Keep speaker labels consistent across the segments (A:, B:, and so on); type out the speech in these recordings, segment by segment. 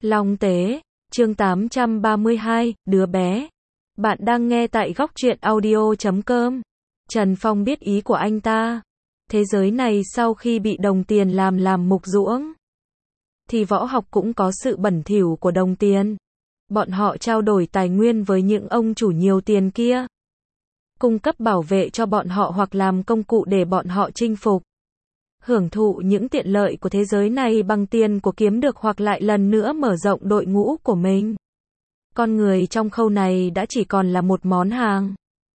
A: Long Tế, chương 832, đứa bé. Bạn đang nghe tại góc truyện audio.com. Trần Phong biết ý của anh ta. Thế giới này sau khi bị đồng tiền làm mục ruỗng, thì võ học cũng có sự bẩn thỉu của đồng tiền. Bọn họ trao đổi tài nguyên với những ông chủ nhiều tiền kia, cung cấp bảo vệ cho bọn họ hoặc làm công cụ để bọn họ chinh phục, hưởng thụ những tiện lợi của thế giới này bằng tiền của kiếm được hoặc lại lần nữa mở rộng đội ngũ của mình. Con người trong khâu này đã chỉ còn là một món hàng.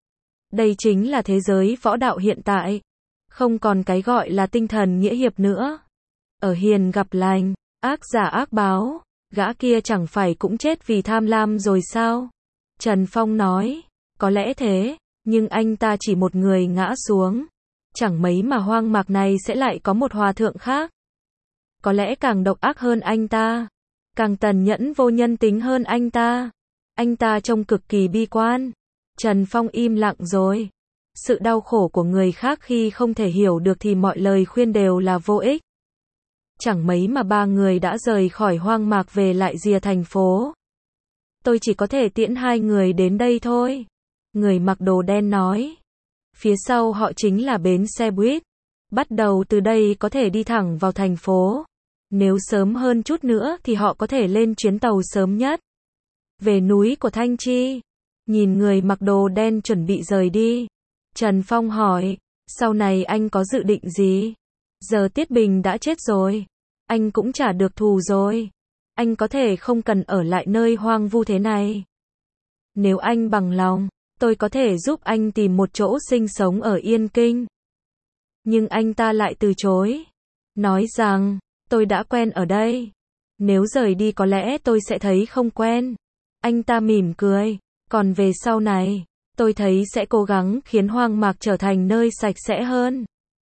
A: Đây chính là thế giới võ đạo hiện tại. Không còn cái gọi là tinh thần nghĩa hiệp nữa. Ở hiền gặp lành, ác giả ác báo, gã kia chẳng phải cũng chết vì tham lam rồi sao? Trần Phong nói, có lẽ thế, nhưng anh ta chỉ một người ngã xuống. Chẳng mấy mà hoang mạc này sẽ lại có một hòa thượng khác. Có lẽ càng độc ác hơn anh ta, càng tàn nhẫn vô nhân tính hơn anh ta. Anh ta trông cực kỳ bi quan. Trần Phong im lặng rồi. Sự đau khổ của người khác khi không thể hiểu được thì mọi lời khuyên đều là vô ích. Chẳng mấy mà ba người đã rời khỏi hoang mạc về lại rìa thành phố. Tôi chỉ có thể tiễn hai người đến đây thôi. Người mặc đồ đen nói. Phía sau họ chính là bến xe buýt. Bắt đầu từ đây có thể đi thẳng vào thành phố. Nếu sớm hơn chút nữa thì họ có thể lên chuyến tàu sớm nhất về núi của Thanh Chi. Nhìn người mặc đồ đen chuẩn bị rời đi, Trần Phong hỏi, sau này anh có dự định gì? Giờ Tiết Bình đã chết rồi, anh cũng trả được thù rồi. Anh có thể không cần ở lại nơi hoang vu thế này. Nếu anh bằng lòng, tôi có thể giúp anh tìm một chỗ sinh sống ở Yên Kinh. Nhưng anh ta lại từ chối, nói rằng, tôi đã quen ở đây. Nếu rời đi có lẽ tôi sẽ thấy không quen. Anh ta mỉm cười, còn về sau này, tôi thấy sẽ cố gắng khiến hoang mạc trở thành nơi sạch sẽ hơn.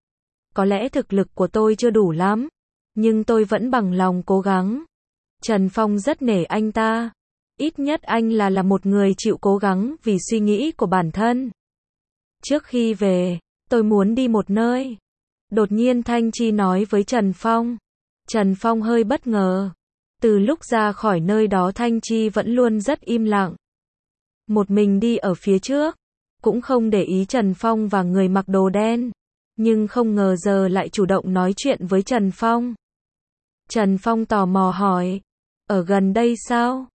A: Có lẽ thực lực của tôi chưa đủ lắm, nhưng tôi vẫn bằng lòng cố gắng. Trần Phong rất nể anh ta. Ít nhất anh là một người chịu cố gắng vì suy nghĩ của bản thân. Trước khi về, tôi muốn đi một nơi. Đột nhiên Thanh Chi nói với Trần Phong. Trần Phong hơi bất ngờ. Từ lúc ra khỏi nơi đó Thanh Chi vẫn luôn rất im lặng. Một mình đi ở phía trước, cũng không để ý Trần Phong và người mặc đồ đen. Nhưng không ngờ giờ lại chủ động nói chuyện với Trần Phong. Trần Phong tò mò hỏi, ở gần đây sao?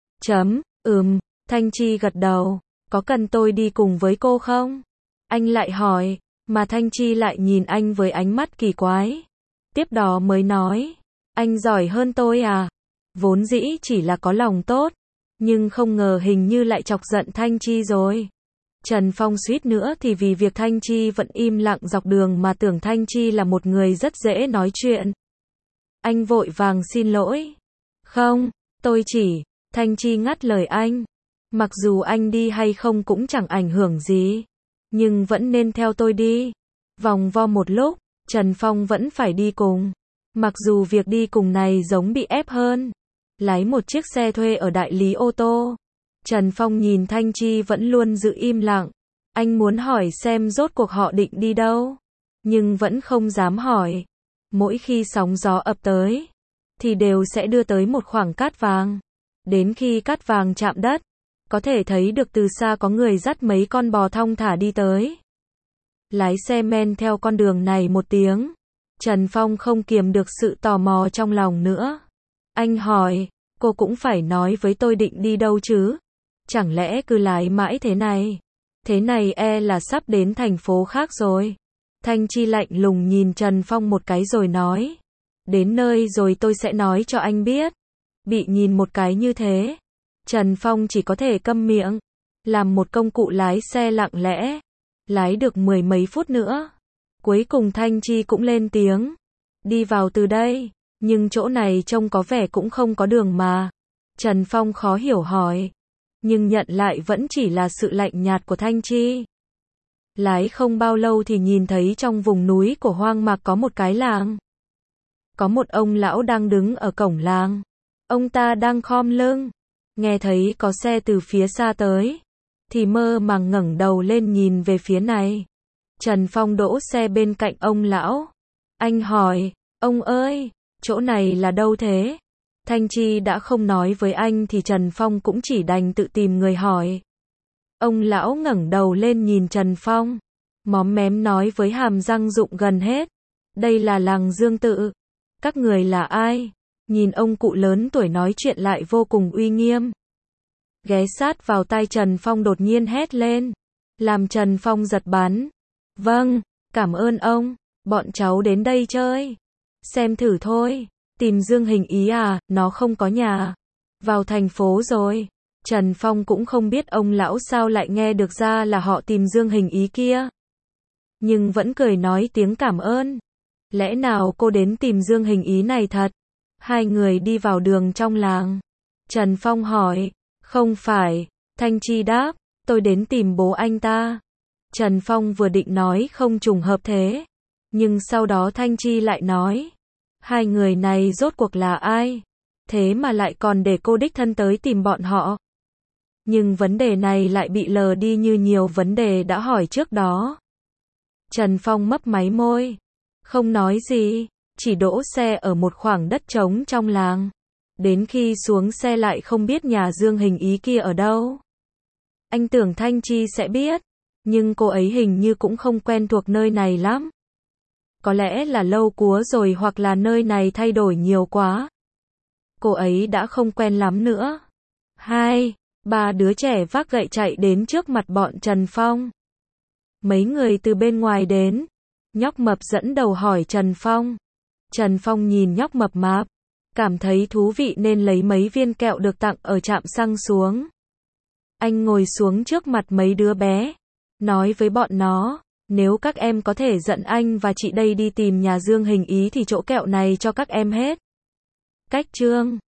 A: Thanh Chi gật đầu, có cần tôi đi cùng với cô không? Anh lại hỏi, mà Thanh Chi lại nhìn anh với ánh mắt kỳ quái. Tiếp đó mới nói, anh giỏi hơn tôi à? Vốn dĩ chỉ là có lòng tốt, nhưng không ngờ hình như lại chọc giận Thanh Chi rồi. Trần Phong suýt nữa thì vì việc Thanh Chi vẫn im lặng dọc đường mà tưởng Thanh Chi là một người rất dễ nói chuyện. Anh vội vàng xin lỗi. Không, tôi chỉ, Thanh Chi ngắt lời anh. Mặc dù anh đi hay không cũng chẳng ảnh hưởng gì, nhưng vẫn nên theo tôi đi. Vòng vo một lúc, Trần Phong vẫn phải đi cùng. Mặc dù việc đi cùng này giống bị ép hơn. Lái một chiếc xe thuê ở đại lý ô tô. Trần Phong nhìn Thanh Chi vẫn luôn giữ im lặng. Anh muốn hỏi xem rốt cuộc họ định đi đâu, nhưng vẫn không dám hỏi. Mỗi khi sóng gió ập tới, thì đều sẽ đưa tới một khoảng cát vàng. Đến khi cát vàng chạm đất, có thể thấy được từ xa có người dắt mấy con bò thong thả đi tới. Lái xe men theo con đường này một tiếng. Trần Phong không kiềm được sự tò mò trong lòng nữa. Anh hỏi, cô cũng phải nói với tôi định đi đâu chứ? Chẳng lẽ cứ lái mãi thế này? Thế này là sắp đến thành phố khác rồi. Thanh Chi lạnh lùng nhìn Trần Phong một cái rồi nói. Đến nơi rồi tôi sẽ nói cho anh biết. Bị nhìn một cái như thế, Trần Phong chỉ có thể câm miệng. Làm một công cụ lái xe lặng lẽ. Lái được mười mấy phút nữa. Cuối cùng Thanh Chi cũng lên tiếng. Đi vào từ đây. Nhưng chỗ này trông có vẻ cũng không có đường mà. Trần Phong khó hiểu hỏi. Nhưng nhận lại vẫn chỉ là sự lạnh nhạt của Thanh Chi. Lái không bao lâu thì nhìn thấy trong vùng núi của hoang mạc có một cái làng. Có một ông lão đang đứng ở cổng làng. Ông ta đang khom lưng. Nghe thấy có xe từ phía xa tới, thì mơ màng ngẩng đầu lên nhìn về phía này. Trần Phong đỗ xe bên cạnh ông lão. Anh hỏi, ông ơi, chỗ này là đâu thế? Thanh Chi đã không nói với anh thì Trần Phong cũng chỉ đành tự tìm người hỏi. Ông lão ngẩng đầu lên nhìn Trần Phong, móm mém nói với hàm răng rụng gần hết. Đây là làng Dương Tự. Các người là ai? Nhìn ông cụ lớn tuổi nói chuyện lại vô cùng uy nghiêm. Ghé sát vào tai Trần Phong đột nhiên hét lên, làm Trần Phong giật bắn. Vâng, cảm ơn ông, bọn cháu đến đây chơi. Xem thử thôi, tìm Dương Hình Ý à, nó không có nhà. Vào thành phố rồi. Trần Phong cũng không biết ông lão sao lại nghe được ra là họ tìm Dương Hình Ý kia. Nhưng vẫn cười nói tiếng cảm ơn. Lẽ nào cô đến tìm Dương Hình Ý này thật? Hai người đi vào đường trong làng. Trần Phong hỏi, không phải. Thanh Chi đáp, tôi đến tìm bố anh ta. Trần Phong vừa định nói không trùng hợp thế. Nhưng sau đó Thanh Chi lại nói, hai người này rốt cuộc là ai? Thế mà lại còn để cô đích thân tới tìm bọn họ. Nhưng vấn đề này lại bị lờ đi như nhiều vấn đề đã hỏi trước đó. Trần Phong mấp máy môi, không nói gì, chỉ đỗ xe ở một khoảng đất trống trong làng. Đến khi xuống xe lại không biết nhà Dương Hình Ý kia ở đâu. Anh tưởng Thanh Chi sẽ biết, nhưng cô ấy hình như cũng không quen thuộc nơi này lắm. Có lẽ là lâu quá rồi hoặc là nơi này thay đổi nhiều quá. Cô ấy đã không quen lắm nữa. Ba đứa trẻ vác gậy chạy đến trước mặt bọn Trần Phong. Mấy người từ bên ngoài đến. Nhóc mập dẫn đầu hỏi Trần Phong. Trần Phong nhìn nhóc mập mạp, cảm thấy thú vị nên lấy mấy viên kẹo được tặng ở trạm xăng xuống. Anh ngồi xuống trước mặt mấy đứa bé, nói với bọn nó, nếu các em có thể dẫn anh và chị đây đi tìm nhà Dương Hình Ý thì chỗ kẹo này cho các em hết. Cách chương